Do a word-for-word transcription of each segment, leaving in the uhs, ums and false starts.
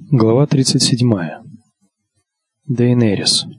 Глава тридцать седьмая. Дейенерис.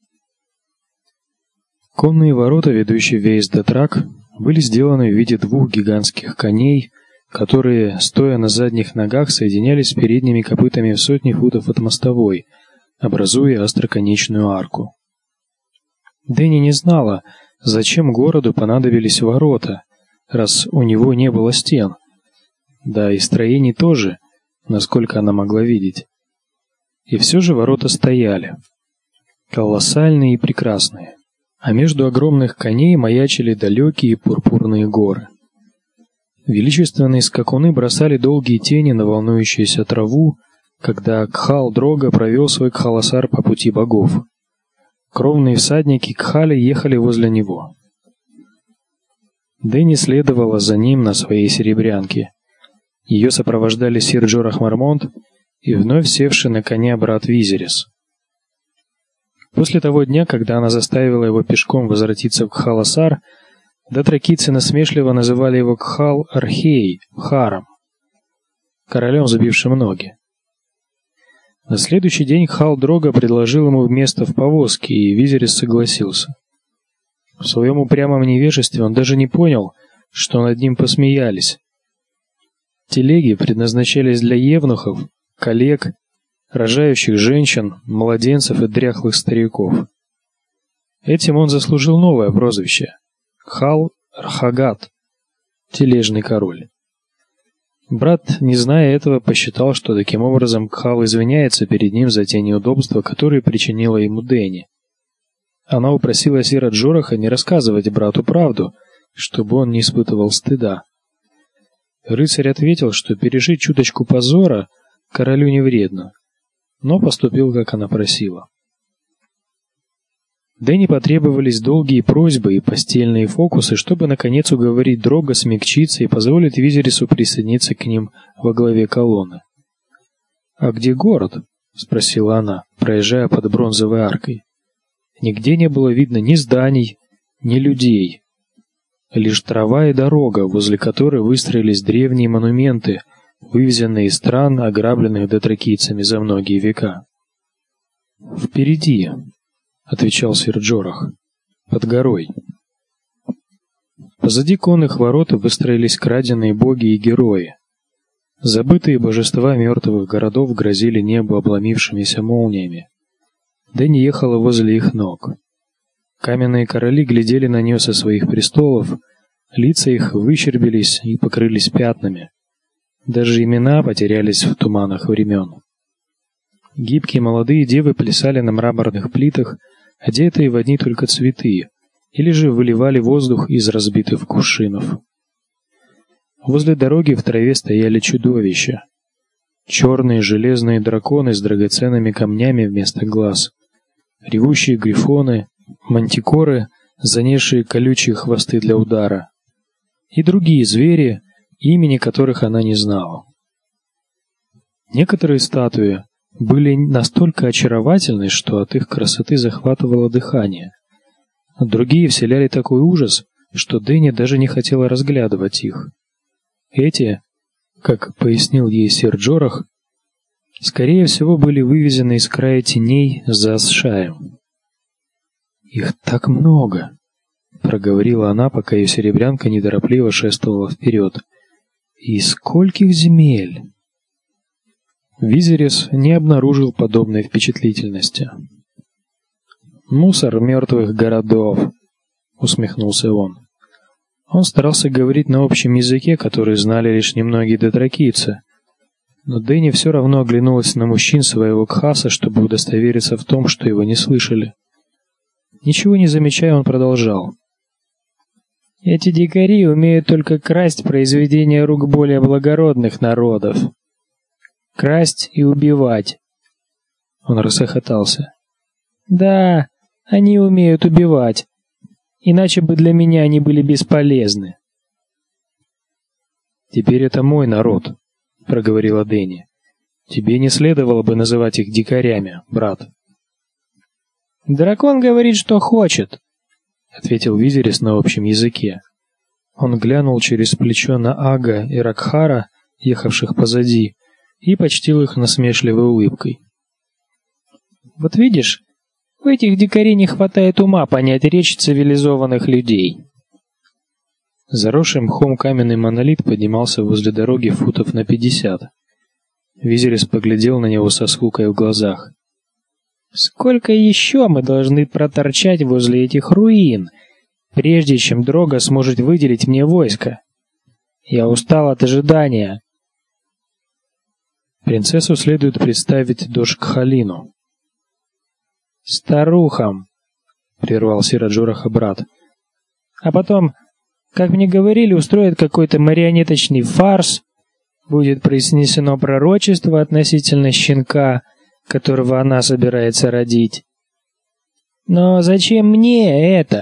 Конные ворота, ведущие в Вейс-Детрак, были сделаны в виде двух гигантских коней, которые, стоя на задних ногах, соединялись с передними копытами в сотни футов от мостовой, образуя остроконечную арку. Дэнни не знала, зачем городу понадобились ворота, раз у него не было стен, да и строений тоже, насколько она могла видеть. И все же ворота стояли, колоссальные и прекрасные, а между огромных коней маячили далекие пурпурные горы. Величественные скакуны бросали долгие тени на волнующуюся траву, когда Кхал-Дрога провел свой кхаласар по пути богов. Кровные всадники Кхали ехали возле него. Дэнни следовала за ним на своей серебрянке. Ее сопровождали сир Джорах Мармонт и вновь севший на коня брат Визерис. После того дня, когда она заставила его пешком возвратиться в Кхаласар, дотракийцы насмешливо называли его Кхал-Архей, Харом, королем, забившим ноги. На следующий день Кхал-Дрога предложил ему место в повозке, и Визерис согласился. В своем упрямом невежестве он даже не понял, что над ним посмеялись. Телеги предназначались для евнухов, коллег, рожающих женщин, младенцев и дряхлых стариков. Этим он заслужил новое прозвище — Кхал-Архагат, тележный король. Брат, не зная этого, посчитал, что таким образом Кхал извиняется перед ним за те неудобства, которые причинила ему Дэнни. Она упросила сира Джораха не рассказывать брату правду, чтобы он не испытывал стыда. Рыцарь ответил, что пережить чуточку позора королю не вредно, но поступил, как она просила. Дэнни потребовались долгие просьбы и постельные фокусы, чтобы наконец уговорить Дрога смягчиться и позволить Визерису присоединиться к ним во главе колонны. «А где город?» — спросила она, проезжая под бронзовой аркой. Нигде не было видно ни зданий, ни людей. Лишь трава и дорога, возле которой выстроились древние монументы, вывезенные из стран, ограбленных дотракийцами за многие века. «Впереди», — отвечал сир Джорах, — «под горой». Позади конных ворот выстроились краденые боги и герои. Забытые божества мертвых городов грозили небу обломившимися молниями. Дэнни ехала возле их ног. Каменные короли глядели на нее со своих престолов, лица их выщербились и покрылись пятнами. Даже имена потерялись в туманах времен. Гибкие молодые девы плясали на мраморных плитах, одетые в одни только цветы, или же выливали воздух из разбитых кувшинов. Возле дороги в траве стояли чудовища. Черные железные драконы с драгоценными камнями вместо глаз, ревущие грифоны, мантикоры, занесшие колючие хвосты для удара, и другие звери, имени которых она не знала. Некоторые статуи были настолько очаровательны, что от их красоты захватывало дыхание. Другие вселяли такой ужас, что Дэнни даже не хотела разглядывать их. Эти, как пояснил ей сир Джорах, скорее всего были вывезены из края теней за Асшаем. «Их так много!» — проговорила она, пока ее серебрянка неторопливо шествовала вперед. «И скольких земель!» Визерис не обнаружил подобной впечатлительности. «Мусор мертвых городов!» — усмехнулся он. Он старался говорить на общем языке, который знали лишь немногие дотракийцы. Но Дэнни все равно оглянулась на мужчин своего кхаса, чтобы удостовериться в том, что его не слышали. Ничего не замечая, он продолжал. «Эти дикари умеют только красть произведения рук более благородных народов. Красть и убивать». Он расхохотался. «Да, они умеют убивать. Иначе бы для меня они были бесполезны». «Теперь это мой народ», — проговорила Дэнни. «Тебе не следовало бы называть их дикарями, брат». «Дракон говорит, что хочет», — ответил Визерис на общем языке. Он глянул через плечо на Ага и Ракхара, ехавших позади, и почтил их насмешливой улыбкой. «Вот видишь, у этих дикарей не хватает ума понять речь цивилизованных людей». Заросший мхом каменный монолит поднимался возле дороги футов на пятьдесят. Визерис поглядел на него со скукой в глазах. «Сколько еще мы должны проторчать возле этих руин, прежде чем Дрога сможет выделить мне войско? Я устал от ожидания». Принцессу следует представить Дош-Кхалину. «Старухам», — прервал Сира Джораха брат. «А потом, как мне говорили, устроят какой-то марионеточный фарс, будет произнесено пророчество относительно щенка, которого она собирается родить. Но зачем мне это?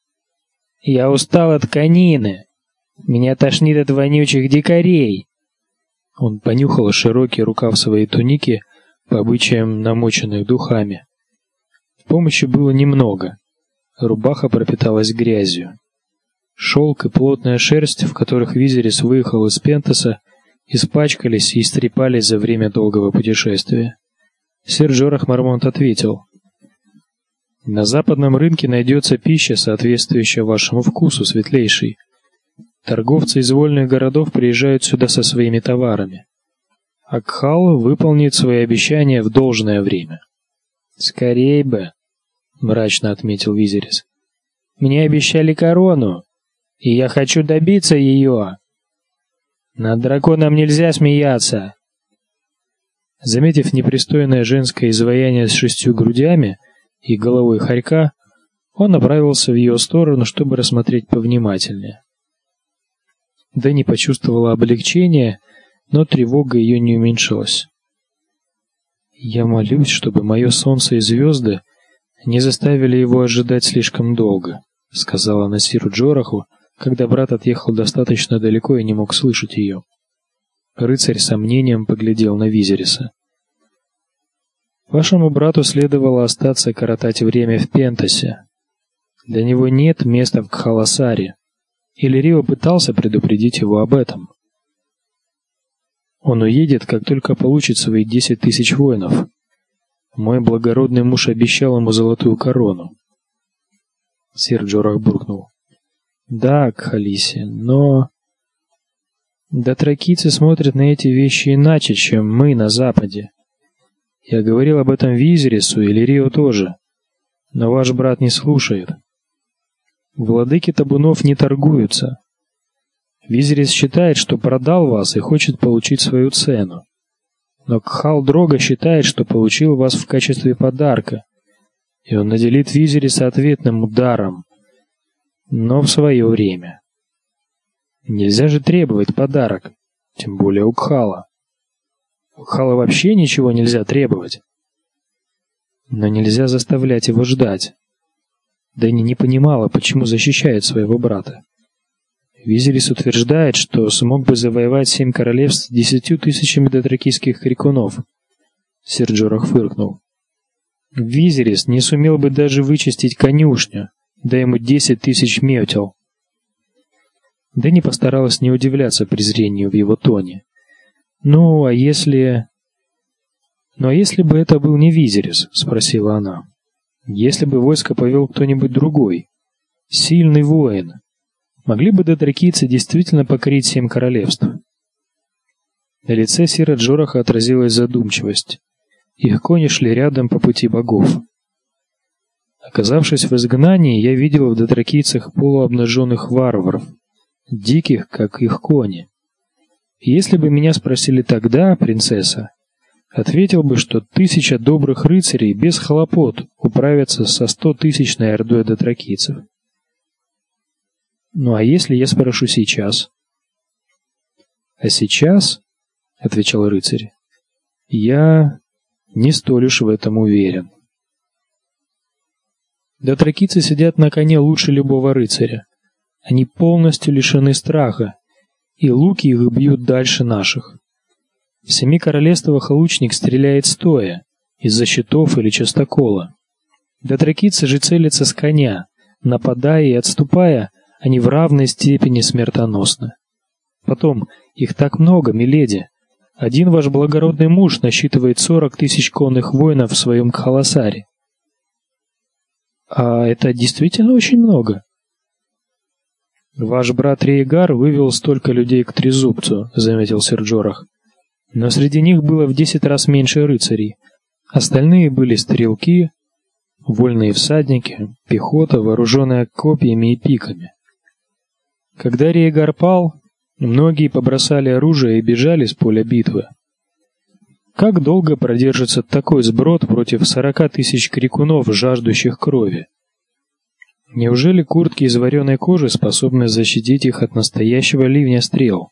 Я устал от конины. Меня тошнит от вонючих дикарей». Он понюхал широкий рукав своей туники, по обычаям намоченных духами. Помощи было немного. Рубаха пропиталась грязью. Шелк и плотная шерсть, в которых Визерис выехал из Пентоса, испачкались и истрепались за время долгого путешествия. Сир Джорах Мармонт ответил: «На западном рынке найдется пища, соответствующая вашему вкусу, светлейший. Торговцы из вольных городов приезжают сюда со своими товарами. Акхал выполнит свои обещания в должное время». «Скорей бы», — мрачно отметил Визерис. «Мне обещали корону, и я хочу добиться ее. Над драконом нельзя смеяться». Заметив непристойное женское изваяние с шестью грудями и головой хорька, он направился в ее сторону, чтобы рассмотреть повнимательнее. Дэнни почувствовала облегчение, но тревога ее не уменьшилась. «Я молюсь, чтобы мое солнце и звезды не заставили его ожидать слишком долго», — сказала она Сиру Джораху, когда брат отъехал достаточно далеко и не мог слышать ее. Рыцарь с сомнением поглядел на Визериса. «Вашему брату следовало остаться коротать время в Пентосе. Для него нет места в Кхаласаре. Иллирио пытался предупредить его об этом. Он уедет, как только получит свои десять тысяч воинов. Мой благородный муж обещал ему золотую корону». Сир Джорах буркнул: «Да, Кхалиси, но дотракийцы смотрят на эти вещи иначе, чем мы на Западе. Я говорил об этом Визерису, и Иллирио тоже, но ваш брат не слушает. Владыки табунов не торгуются. Визерис считает, что продал вас и хочет получить свою цену. Но Кхал Дрога считает, что получил вас в качестве подарка, и он наделит Визериса ответным ударом, но в свое время. Нельзя же требовать подарок, тем более у Кхала. У Кхала вообще ничего нельзя требовать. Но нельзя заставлять его ждать. Дэнни не понимала, почему защищает своего брата. Визерис утверждает, что смог бы завоевать семь королевств с десятью тысячами дотракийских крикунов. Сир Джорах фыркнул. Визерис не сумел бы даже вычистить конюшню, да ему десять тысяч метел. Дэнни постаралась не удивляться презрению в его тоне. «Ну, а если...» «Ну, а если бы это был не Визерис?» — спросила она. «Если бы войско повел кто-нибудь другой, сильный воин, могли бы дотракийцы действительно покорить семь королевств?» На лице Сира Джораха отразилась задумчивость. Их кони шли рядом по пути богов. Оказавшись в изгнании, я видел в дотракийцах полуобнаженных варваров, диких, как их кони. И если бы меня спросили тогда, принцесса, ответил бы, что тысяча добрых рыцарей без хлопот управятся со стотысячной ордой дотракийцев. Ну а если я спрошу сейчас? А сейчас, — отвечал рыцарь, — я не столь уж в этом уверен. Дотракийцы сидят на коне лучше любого рыцаря. Они полностью лишены страха, и луки их бьют дальше наших. В семи королевствах лучник стреляет стоя, из-за щитов или частокола. Дотракийцы же целятся с коня, нападая и отступая, они в равной степени смертоносны. Потом, их так много, миледи, Один ваш благородный муж насчитывает сорок тысяч конных воинов в своем Кхаласаре. А это действительно очень много. Ваш брат Рейгар вывел столько людей к Трезубцу, заметил сэр Джорах. Но среди них было в десять раз меньше рыцарей. Остальные были стрелки, вольные всадники, пехота, вооруженная копьями и пиками. Когда Рейгар пал, многие побросали оружие и бежали с поля битвы. Как долго продержится такой сброд против сорока тысяч крикунов, жаждущих крови? Неужели куртки из вареной кожи способны защитить их от настоящего ливня стрел?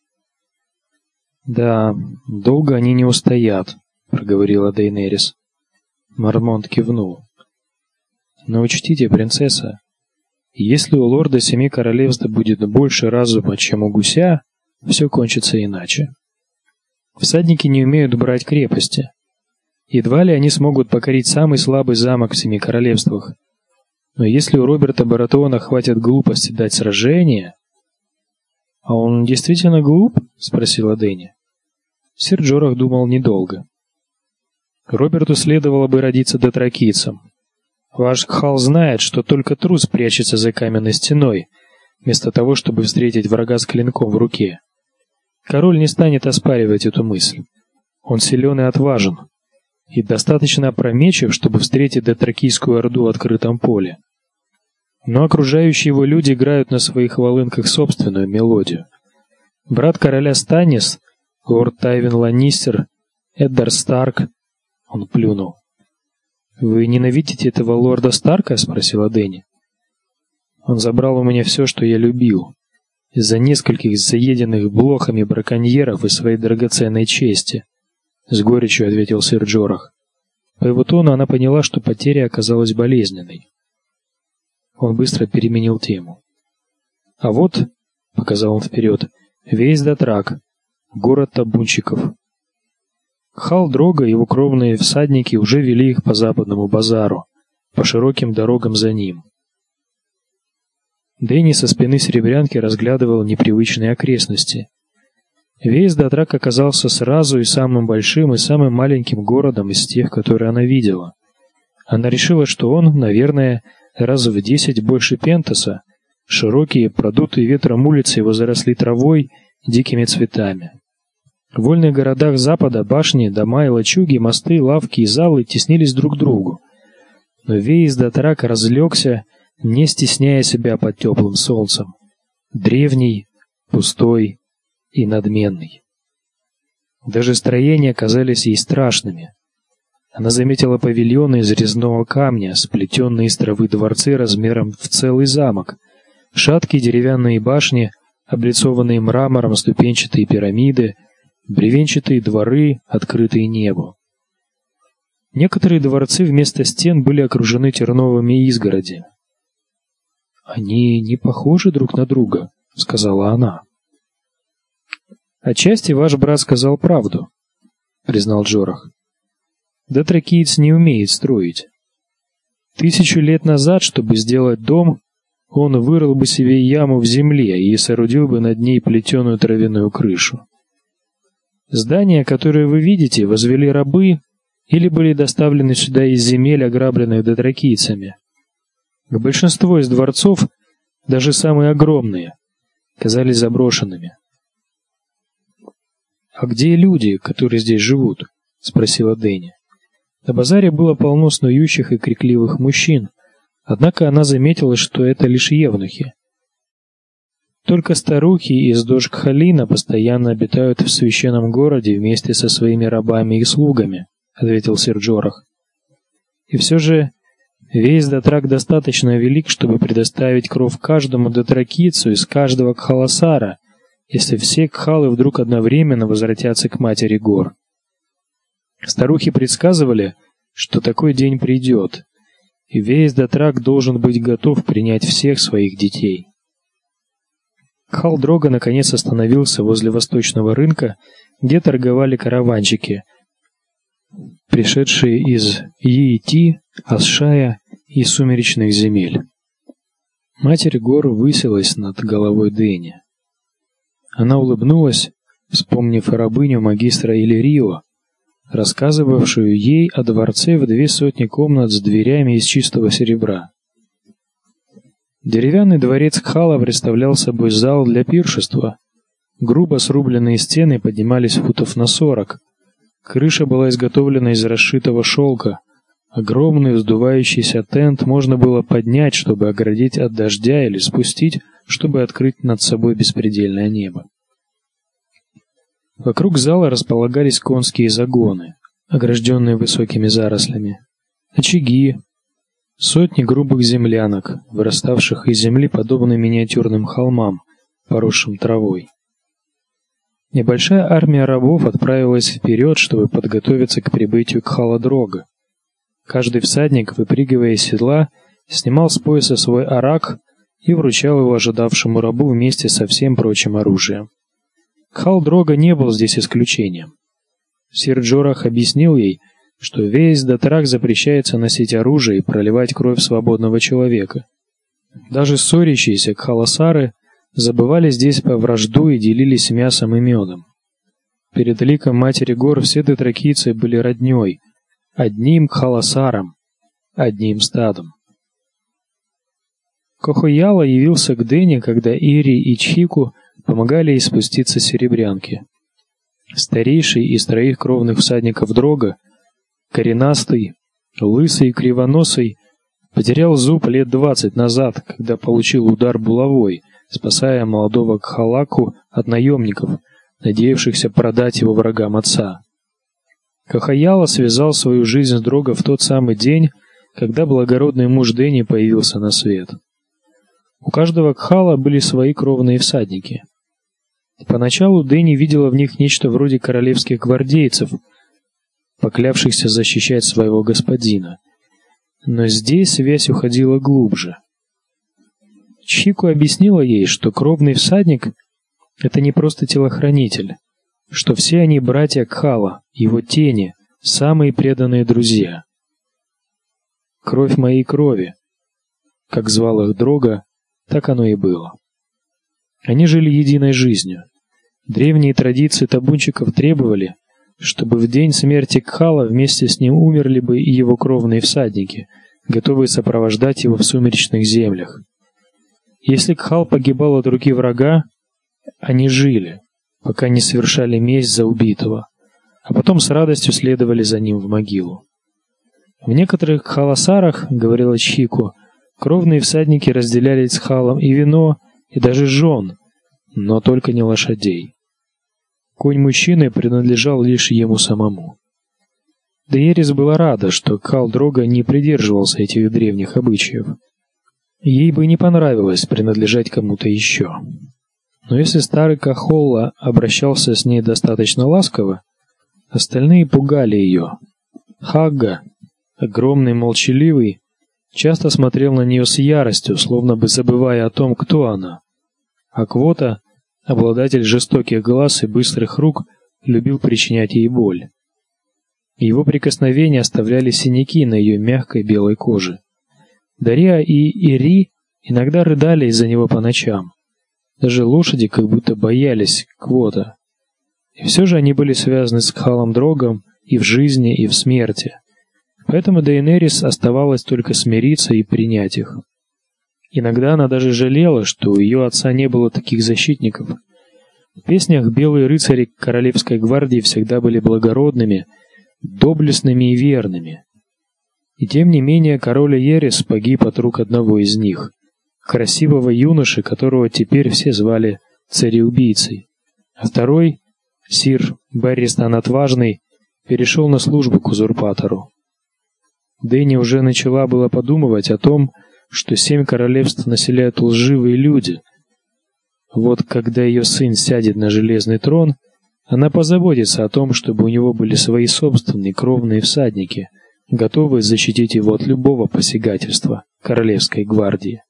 Да, долго они не устоят, проговорила Дейнерис. Мормонт кивнул. Но учтите, принцесса, если у лорда Семи Королевств будет больше разума, чем у гуся, все кончится иначе. Всадники не умеют брать крепости. Едва ли они смогут покорить самый слабый замок в Семи Королевствах. Но если у Роберта Баратеона хватит глупости дать сражение... — А он действительно глуп? — спросила Дэнни. Сэр Джорах думал недолго. Роберту следовало бы родиться дотракийцем. Ваш Кхал знает, что только трус прячется за каменной стеной, вместо того, чтобы встретить врага с клинком в руке. Король не станет оспаривать эту мысль. Он силен и отважен, и достаточно опрометчив, чтобы встретить дотракийскую орду в открытом поле. Но окружающие его люди играют на своих волынках собственную мелодию. Брат короля Станнис, лорд Тайвин Ланнистер, Эддар Старк, он плюнул. Вы ненавидите этого лорда Старка? — спросила Дэнни. Он забрал у меня все, что я любил, из-за нескольких заеденных блохами браконьеров и своей драгоценной чести, с горечью ответил сэр Джорах. По его тону она поняла, что потеря оказалась болезненной. Он быстро переменил тему. А вот, показал он вперед, весь Дотрак, город табунщиков. Хал Дрога и его кровные всадники уже вели их по западному базару, по широким дорогам за ним. Дэнни со спины серебрянки разглядывал непривычные окрестности. Весь Дотрак оказался сразу и самым большим, и самым маленьким городом из тех, которые она видела. Она решила, что он, наверное, раз в десять больше Пентаса. Широкие, продутые ветром улицы его заросли травой, дикими цветами. В вольных городах Запада башни, дома и лачуги, мосты, лавки и залы теснились друг к другу. Но весь Дотрак разлегся, не стесняя себя под теплым солнцем. Древний, пустой и надменный. Даже строения казались ей страшными. Она заметила павильоны из резного камня, сплетенные из травы дворцы размером в целый замок, шаткие деревянные башни, облицованные мрамором ступенчатые пирамиды, бревенчатые дворы, открытые небу. Некоторые дворцы вместо стен были окружены терновыми изгородями. «Они не похожи друг на друга», — сказала она. «Отчасти ваш брат сказал правду», — признал Джорах. «Дотракиец не умеет строить. Тысячу лет назад, чтобы сделать дом, он вырыл бы себе яму в земле и соорудил бы над ней плетеную травяную крышу. Здания, которые вы видите, возвели рабы или были доставлены сюда из земель, ограбленных дотракийцами. Большинство из дворцов, даже самые огромные, казались заброшенными». «А где люди, которые здесь живут?» — спросила Дэнни. На базаре было полно снующих и крикливых мужчин, однако она заметила, что это лишь евнухи. Только старухи из Дошкхалина постоянно обитают в священном городе вместе со своими рабами и слугами, ответил сэр Джорах. И все же весь Дотрак достаточно велик, чтобы предоставить кров каждому дотракийцу из каждого Кхаласара, если все кхалы вдруг одновременно возвратятся к матери гор. Старухи предсказывали, что такой день придет, и весь Дотрак должен быть готов принять всех своих детей. Кхал Дрога наконец остановился возле восточного рынка, где торговали караванщики, пришедшие из Йети, Асшая и сумеречных земель. Матерь гор высилась над головой Дэнни. Она улыбнулась, вспомнив и рабыню магистра Иллирио, рассказывавшую ей о дворце в две сотни комнат с дверями из чистого серебра. Деревянный дворец Кхала представлял собой зал для пиршества. Грубо срубленные стены поднимались футов на сорок. Крыша была изготовлена из расшитого шелка. Огромный вздувающийся тент можно было поднять, чтобы оградить от дождя, или спустить, чтобы открыть над собой беспредельное небо. Вокруг зала располагались конские загоны, огражденные высокими зарослями, очаги, сотни грубых землянок, выраставших из земли подобно миниатюрным холмам, поросшим травой. Небольшая армия рабов отправилась вперед, чтобы подготовиться к прибытию Кхала-Дрога. Каждый всадник, выпрыгивая из седла, снимал с пояса свой арак и вручал его ожидавшему рабу вместе со всем прочим оружием. Кхал-Дрога не был здесь исключением. Сир Джорах объяснил ей, что весь Дотрак запрещается носить оружие и проливать кровь свободного человека. Даже ссорящиеся кхаласары забывали здесь по вражду и делились мясом и медом. Перед ликом Матери Гор все дотракийцы были роднёй, одним кхаласаром, одним стадом. Кохояла явился к Дэне, когда Ири и Чхику помогали ей спуститься с серебрянки. Старейший из троих кровных всадников Дрога, коренастый, лысый и кривоносый, потерял зуб лет двадцать назад, когда получил удар булавой, спасая молодого Кхалаку от наемников, надеявшихся продать его врагам отца. Кохояла связал свою жизнь с Дрога в тот самый день, когда благородный муж Дэни появился на свет. У каждого Кхала были свои кровные всадники. Поначалу Дэни видела в них нечто вроде королевских гвардейцев, поклявшихся защищать своего господина. Но здесь связь уходила глубже. Чхику объяснила ей, что кровный всадник — это не просто телохранитель, что все они братья Кхала, его тени, самые преданные друзья. «Кровь моей крови», как звал их Дрога, так оно и было. Они жили единой жизнью. Древние традиции табунчиков требовали, чтобы в день смерти Кхала вместе с ним умерли бы и его кровные всадники, готовые сопровождать его в сумеречных землях. Если Кхал погибал от руки врага, они жили, пока не совершали месть за убитого, а потом с радостью следовали за ним в могилу. В некоторых кхаласарах, говорила Чхику, кровные всадники разделяли с Кхалом и вино, и даже жен, но только не лошадей. Конь мужчины принадлежал лишь ему самому. Дейерис была рада, что Кхал-Дрога не придерживался этих древних обычаев. Ей бы не понравилось принадлежать кому-то еще. Но если старый Кахолла обращался с ней достаточно ласково, остальные пугали ее. Хагга, огромный, молчаливый, часто смотрел на нее с яростью, словно бы забывая о том, кто она. А Квота, обладатель жестоких глаз и быстрых рук, любил причинять ей боль. Его прикосновения оставляли синяки на ее мягкой белой коже. Дария и Ири иногда рыдали из-за него по ночам. Даже лошади как будто боялись Квота. И все же они были связаны с Кхалом-Дрогом и в жизни, и в смерти. Поэтому Дейенерис оставалось только смириться и принять их. Иногда она даже жалела, что у ее отца не было таких защитников. В песнях белые рыцари королевской гвардии всегда были благородными, доблестными и верными. И тем не менее король Ерис погиб от рук одного из них, красивого юноши, которого теперь все звали цареубийцей. А второй, сир Барристан Отважный, перешел на службу к узурпатору. Дэнни уже начала было подумывать о том, что семь королевств населяют лживые люди. Вот когда ее сын сядет на железный трон, она позаботится о том, чтобы у него были свои собственные кровные всадники, готовые защитить его от любого посягательства королевской гвардии.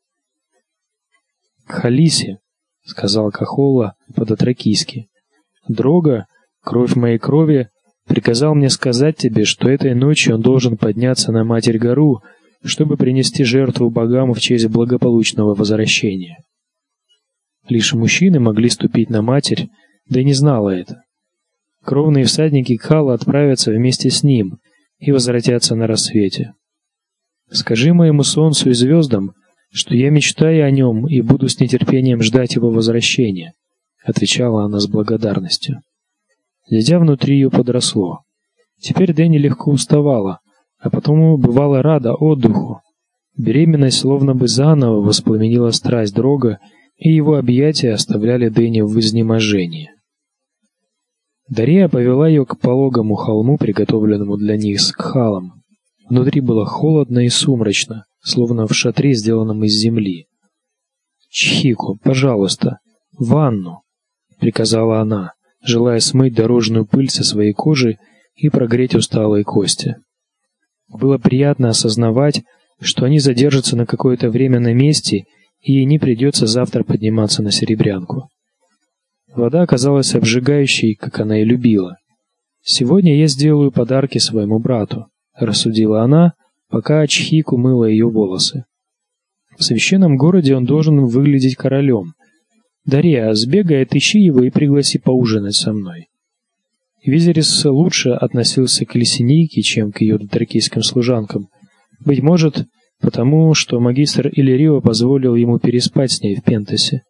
«Халиси», — сказал Кахолла по-дотракийски, — «Дрога, кровь моей крови, приказал мне сказать тебе, что этой ночью он должен подняться на Матерь-гору, чтобы принести жертву богам в честь благополучного возвращения». Лишь мужчины могли ступить на Матерь, Дэнни знала это. Кровные всадники Кхала отправятся вместе с ним и возвратятся на рассвете. Скажи моему солнцу и звездам, что я мечтаю о нем и буду с нетерпением ждать его возвращения, отвечала она с благодарностью. Дитя внутри ее подросло. Теперь Дэнни легко уставала, а потому бывала рада отдыху. Беременность словно бы заново воспламенила страсть Дрога, и его объятия оставляли Дэнни в изнеможении. Дария повела ее к пологому холму, приготовленному для них с Кхалом. Внутри было холодно и сумрачно, словно в шатре, сделанном из земли. «Чхику, пожалуйста, ванну!» — приказала она, желая смыть дорожную пыль со своей кожи и прогреть усталые кости. Было приятно осознавать, что они задержатся на какое-то время на месте, и ей не придется завтра подниматься на Серебрянку. Вода оказалась обжигающей, как она и любила. «Сегодня я сделаю подарки своему брату», — рассудила она, пока Чхику мыла ее волосы. «В священном городе он должен выглядеть королем. Дарья, сбегай, отыщи его и пригласи поужинать со мной». Визерис лучше относился к Лесенийке, чем к ее дотракийским служанкам. Быть может, потому что магистр Иллирио позволил ему переспать с ней в Пентасе.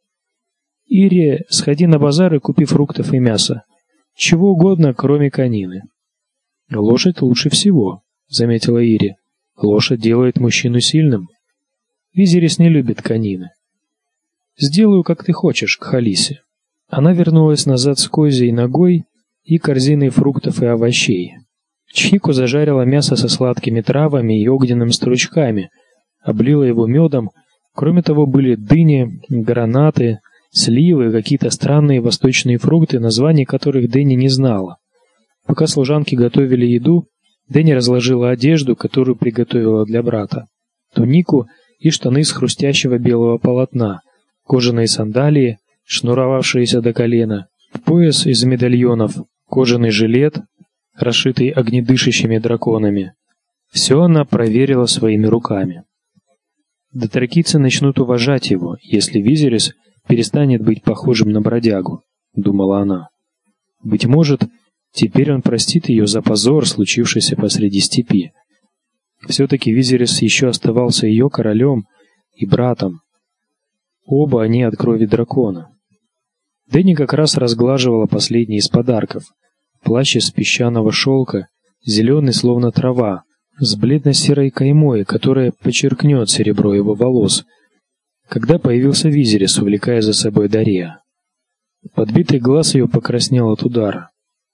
«Ири, сходи на базар и купи фруктов и мяса. Чего угодно, кроме конины». «Лошадь лучше всего», — заметила Ири. «Лошадь делает мужчину сильным». Визерис не любит конины. «Сделаю, как ты хочешь, Кхалиси». Она вернулась назад с козьей ногой и корзиной фруктов и овощей. Чхику зажарила мясо со сладкими травами и огненными стручками, облила его медом. Кроме того, были дыни, гранаты, сливы, какие-то странные восточные фрукты, названий которых Дэнни не знала. Пока служанки готовили еду, Дэнни разложила одежду, которую приготовила для брата. Тунику и штаны из хрустящего белого полотна, кожаные сандалии, шнуровавшиеся до колена, пояс из медальонов, кожаный жилет, расшитый огнедышащими драконами. Все она проверила своими руками. Дотракийцы начнут уважать его, если Визерис перестанет быть похожим на бродягу, думала она. Быть может, теперь он простит ее за позор, случившийся посреди степи. Все-таки Визерис еще оставался ее королем и братом. Оба они от крови дракона. Дэнни как раз разглаживала последний из подарков. Плащ из песчаного шелка, зеленый, словно трава, с бледно-серой каймой, которая подчеркнет серебро его волос, когда появился Визерис, увлекая за собой Дария. Подбитый глаз ее покраснел от удара.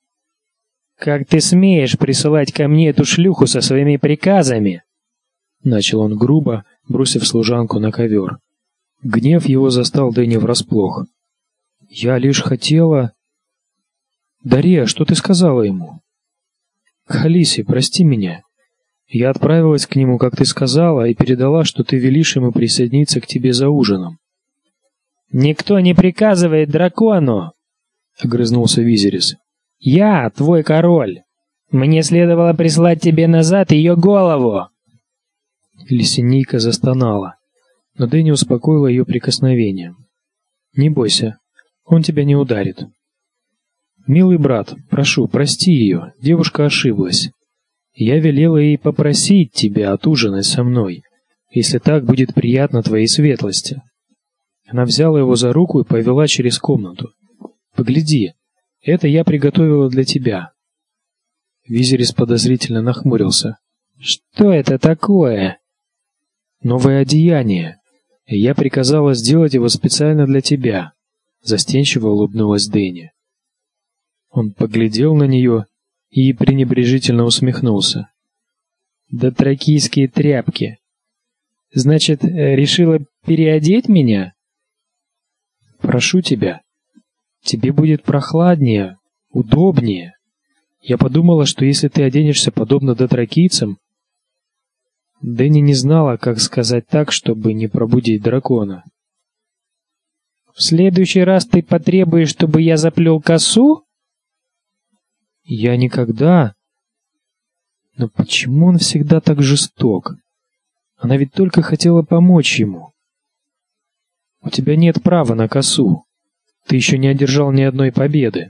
«Как ты смеешь присылать ко мне эту шлюху со своими приказами?» Начал он грубо, бросив служанку на ковер. Гнев его застал Дэнни врасплох. «Я лишь хотела...» «Дария, что ты сказала ему?» «Кхалиси, прости меня. Я отправилась к нему, как ты сказала, и передала, что ты велишь ему присоединиться к тебе за ужином». «Никто не приказывает дракону!» — огрызнулся Визерис. «Я твой король. Мне следовало прислать тебе назад ее голову!» Лесенийка застонала, но Дэнни успокоила ее прикосновением. «Не бойся, он тебя не ударит». «Милый брат, прошу, прости ее, девушка ошиблась. Я велела ей попросить тебя отужинать со мной, если так будет приятно твоей светлости». Она взяла его за руку и повела через комнату. «Погляди, это я приготовила для тебя». Визерис подозрительно нахмурился. «Что это такое?» «Новое одеяние. Я приказала сделать его специально для тебя», — застенчиво улыбнулась Дэнни. Он поглядел на нее и пренебрежительно усмехнулся. «Дотракийские тряпки. Значит, решила переодеть меня?» «Прошу тебя. Тебе будет прохладнее, удобнее. Я подумала, что если ты оденешься подобно дотракийцам...» Дэнни не знала, как сказать так, чтобы не пробудить дракона. «В следующий раз ты потребуешь, чтобы я заплел косу?» «Я никогда...» Но почему он всегда так жесток? Она ведь только хотела помочь ему. «У тебя нет права на косу. Ты еще не одержал ни одной победы.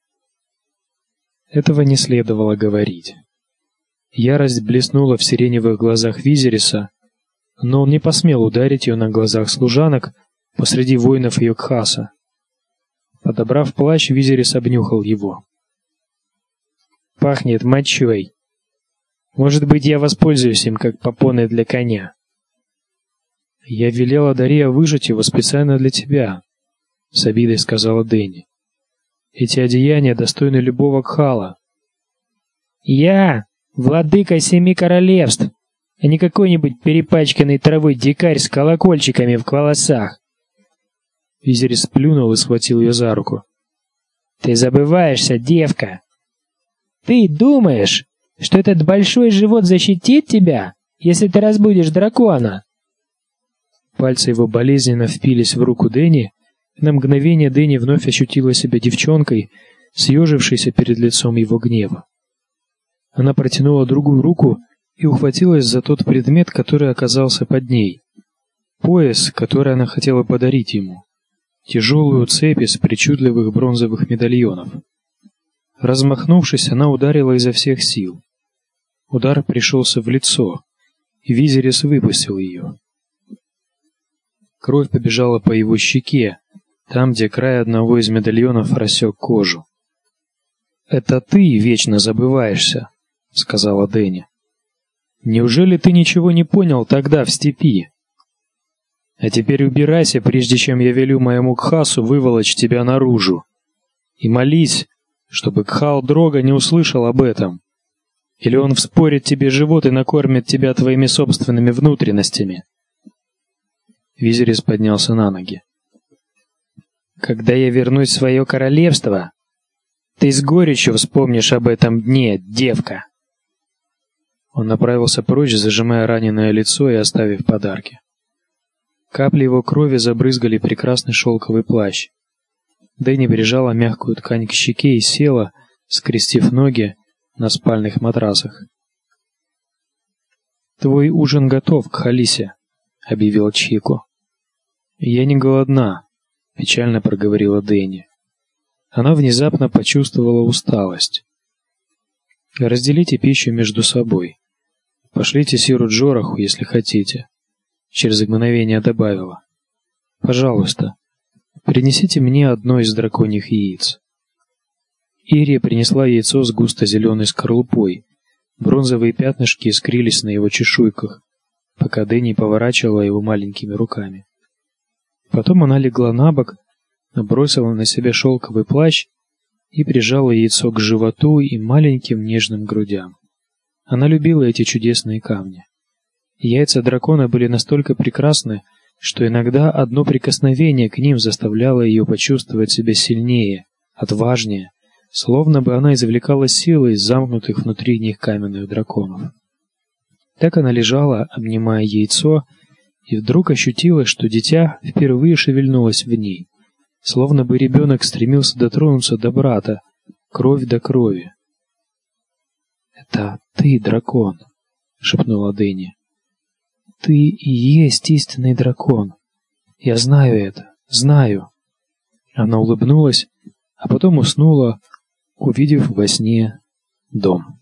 Этого не следовало говорить. Ярость блеснула в сиреневых глазах Визериса, но он не посмел ударить ее на глазах служанок посреди воинов Йокхаса. Подобрав плащ, Визерис обнюхал его. «Пахнет мочой. Может быть, я воспользуюсь им как попоной для коня». «Я велела Дария выжать его специально для тебя», — с обидой сказала Дэнни. «Эти одеяния достойны любого кхала». «Я владыка семи королевств, а не какой-нибудь перепачканный травой дикарь с колокольчиками в волосах». Визерис сплюнул и схватил ее за руку. «Ты забываешься, девка. Ты думаешь, что этот большой живот защитит тебя, если ты разбудишь дракона?» Пальцы его болезненно впились в руку Дэнни. На мгновение Дэнни вновь ощутила себя девчонкой, съежившейся перед лицом его гнева. Она протянула другую руку и ухватилась за тот предмет, который оказался под ней. Пояс, который она хотела подарить ему. Тяжелую цепь из причудливых бронзовых медальонов. Размахнувшись, она ударила изо всех сил. Удар пришелся в лицо, и Визерис выпустил ее. Кровь побежала по его щеке, там, где край одного из медальонов рассек кожу. «Это ты вечно забываешься», — сказала Дэнни. «Неужели ты ничего не понял тогда в степи? А теперь убирайся, прежде чем я велю моему Кхасу выволочь тебя наружу. И молись, чтобы Кхал Дрога не услышал об этом. Или он вспорит тебе живот и накормит тебя твоими собственными внутренностями». Визерис поднялся на ноги. «Когда я вернусь в свое королевство, ты с горечью вспомнишь об этом дне, девка». Он направился прочь, зажимая раненое лицо и оставив подарки. Капли его крови забрызгали прекрасный шелковый плащ. Дэнни прижала мягкую ткань к щеке и села, скрестив ноги на спальных матрасах. «Твой ужин готов, Кхалисе», — объявил Чико. «Я не голодна», — печально проговорила Дэнни. Она внезапно почувствовала усталость. «Разделите пищу между собой. Пошлите Сиру Джораху, если хотите», — через мгновение добавила. «Пожалуйста, принесите мне одно из драконьих яиц». Ирия принесла яйцо с густо-зеленой скорлупой. Бронзовые пятнышки искрились на его чешуйках, пока Дэнни поворачивала его маленькими руками. Потом она легла на бок, набросила на себя шелковый плащ и прижала яйцо к животу и маленьким нежным грудям. Она любила эти чудесные камни. Яйца дракона были настолько прекрасны, что иногда одно прикосновение к ним заставляло ее почувствовать себя сильнее, отважнее, словно бы она извлекала силы из замкнутых внутри них каменных драконов. Так она лежала, обнимая яйцо, и вдруг ощутила, что дитя впервые шевельнулось в ней, словно бы ребенок стремился дотронуться до брата, кровь до крови. «Это ты, дракон», — шепнула Дэнни. «Ты и есть истинный дракон. Я знаю это, знаю». Она улыбнулась, а потом уснула, увидев во сне дом.